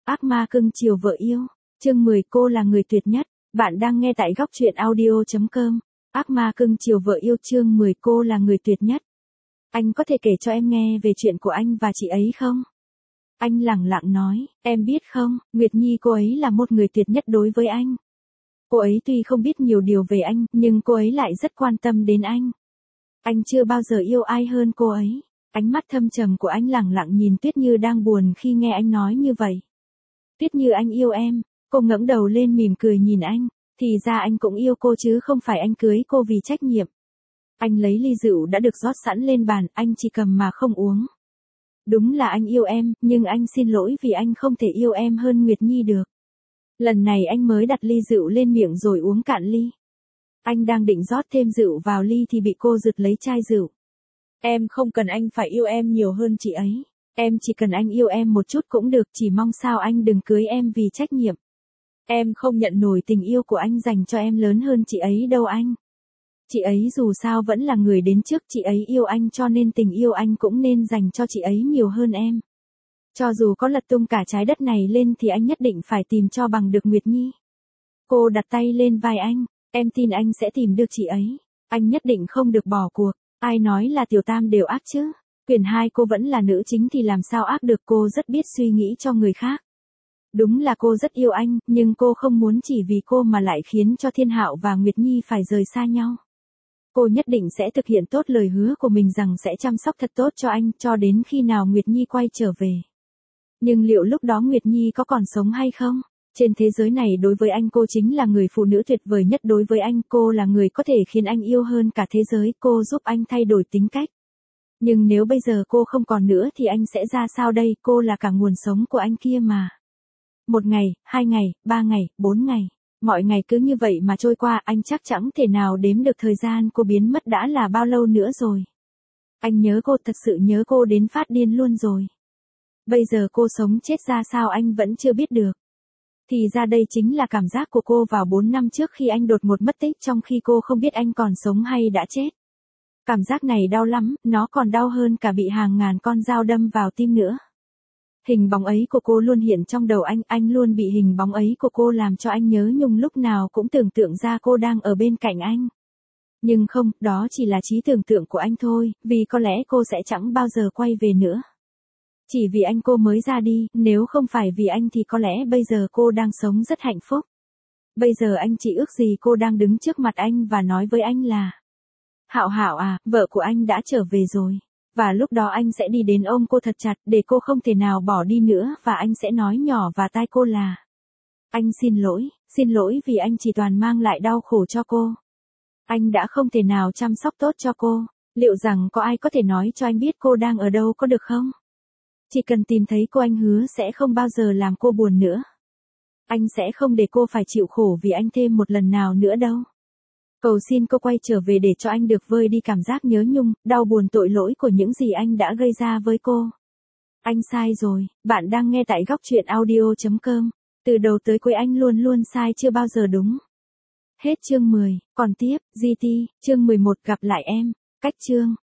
Ác ma cưng chiều vợ yêu. Chương 10 cô là người tuyệt nhất. Bạn đang nghe tại góc truyện audio.com. Ác ma cưng chiều vợ yêu chương 10 cô là người tuyệt nhất. Anh có thể kể cho em nghe về chuyện của anh và chị ấy không? Anh lẳng lặng nói, em biết không, Nguyệt Nhi cô ấy là một người tuyệt nhất đối với anh. Cô ấy tuy không biết nhiều điều về anh, nhưng cô ấy lại rất quan tâm đến anh. Anh chưa bao giờ yêu ai hơn cô ấy. Ánh mắt thâm trầm của anh lẳng lặng nhìn Tuyết Như đang buồn khi nghe anh nói như vậy. Tuyết Như anh yêu em, cô ngẩng đầu lên mỉm cười nhìn anh, thì ra anh cũng yêu cô chứ không phải anh cưới cô vì trách nhiệm. Anh lấy ly rượu đã được rót sẵn lên bàn, anh chỉ cầm mà không uống. Đúng là anh yêu em, nhưng anh xin lỗi vì anh không thể yêu em hơn Nguyệt Nhi được. Lần này anh mới đặt ly rượu lên miệng rồi uống cạn ly. Anh đang định rót thêm rượu vào ly thì bị cô giật lấy chai rượu. Em không cần anh phải yêu em nhiều hơn chị ấy. Em chỉ cần anh yêu em một chút cũng được, chỉ mong sao anh đừng cưới em vì trách nhiệm. Em không nhận nổi tình yêu của anh dành cho em lớn hơn chị ấy đâu anh. Chị ấy dù sao vẫn là người đến trước, chị ấy yêu anh cho nên tình yêu anh cũng nên dành cho chị ấy nhiều hơn em. Cho dù có lật tung cả trái đất này lên thì anh nhất định phải tìm cho bằng được Nguyệt Nhi. Cô đặt tay lên vai anh, em tin anh sẽ tìm được chị ấy. Anh nhất định không được bỏ cuộc. Ai nói là tiểu tam đều ác chứ? Quyển 2 cô vẫn là nữ chính thì làm sao ác được, cô rất biết suy nghĩ cho người khác. Đúng là cô rất yêu anh, nhưng cô không muốn chỉ vì cô mà lại khiến cho Thiên Hạo và Nguyệt Nhi phải rời xa nhau. Cô nhất định sẽ thực hiện tốt lời hứa của mình rằng sẽ chăm sóc thật tốt cho anh cho đến khi nào Nguyệt Nhi quay trở về. Nhưng liệu lúc đó Nguyệt Nhi có còn sống hay không? Trên thế giới này đối với anh cô chính là người phụ nữ tuyệt vời nhất đối với anh, cô là người có thể khiến anh yêu hơn cả thế giới, cô giúp anh thay đổi tính cách. Nhưng nếu bây giờ cô không còn nữa thì anh sẽ ra sao đây, cô là cả nguồn sống của anh kia mà. 1 ngày, 2 ngày, 3 ngày, 4 ngày. Mọi ngày cứ như vậy mà trôi qua, anh chắc chẳng thể nào đếm được thời gian cô biến mất đã là bao lâu nữa rồi. Anh nhớ cô, thật sự nhớ cô đến phát điên luôn rồi. Bây giờ cô sống chết ra sao anh vẫn chưa biết được. Thì ra đây chính là cảm giác của cô vào 4 năm trước khi anh đột ngột mất tích trong khi cô không biết anh còn sống hay đã chết. Cảm giác này đau lắm, nó còn đau hơn cả bị hàng ngàn con dao đâm vào tim nữa. Hình bóng ấy của cô luôn hiện trong đầu anh luôn bị hình bóng ấy của cô làm cho anh nhớ nhung, lúc nào cũng tưởng tượng ra cô đang ở bên cạnh anh. Nhưng không, đó chỉ là trí tưởng tượng của anh thôi, vì có lẽ cô sẽ chẳng bao giờ quay về nữa. Chỉ vì anh cô mới ra đi, nếu không phải vì anh thì có lẽ bây giờ cô đang sống rất hạnh phúc. Bây giờ anh chỉ ước gì cô đang đứng trước mặt anh và nói với anh là: Hạo Hạo à, vợ của anh đã trở về rồi. Và lúc đó anh sẽ đi đến ôm cô thật chặt để cô không thể nào bỏ đi nữa và anh sẽ nói nhỏ vào tai cô là: Anh xin lỗi vì anh chỉ toàn mang lại đau khổ cho cô. Anh đã không thể nào chăm sóc tốt cho cô. Liệu rằng có ai có thể nói cho anh biết cô đang ở đâu có được không? Chỉ cần tìm thấy cô anh hứa sẽ không bao giờ làm cô buồn nữa. Anh sẽ không để cô phải chịu khổ vì anh thêm một lần nào nữa đâu. Cầu xin cô quay trở về để cho anh được vơi đi cảm giác nhớ nhung, đau buồn tội lỗi của những gì anh đã gây ra với cô. Anh sai rồi, bạn đang nghe tại góc truyện audio.com. Từ đầu tới cuối anh luôn luôn sai, chưa bao giờ đúng. Hết chương 10, còn tiếp, GT, chương 11 gặp lại em. Cách chương.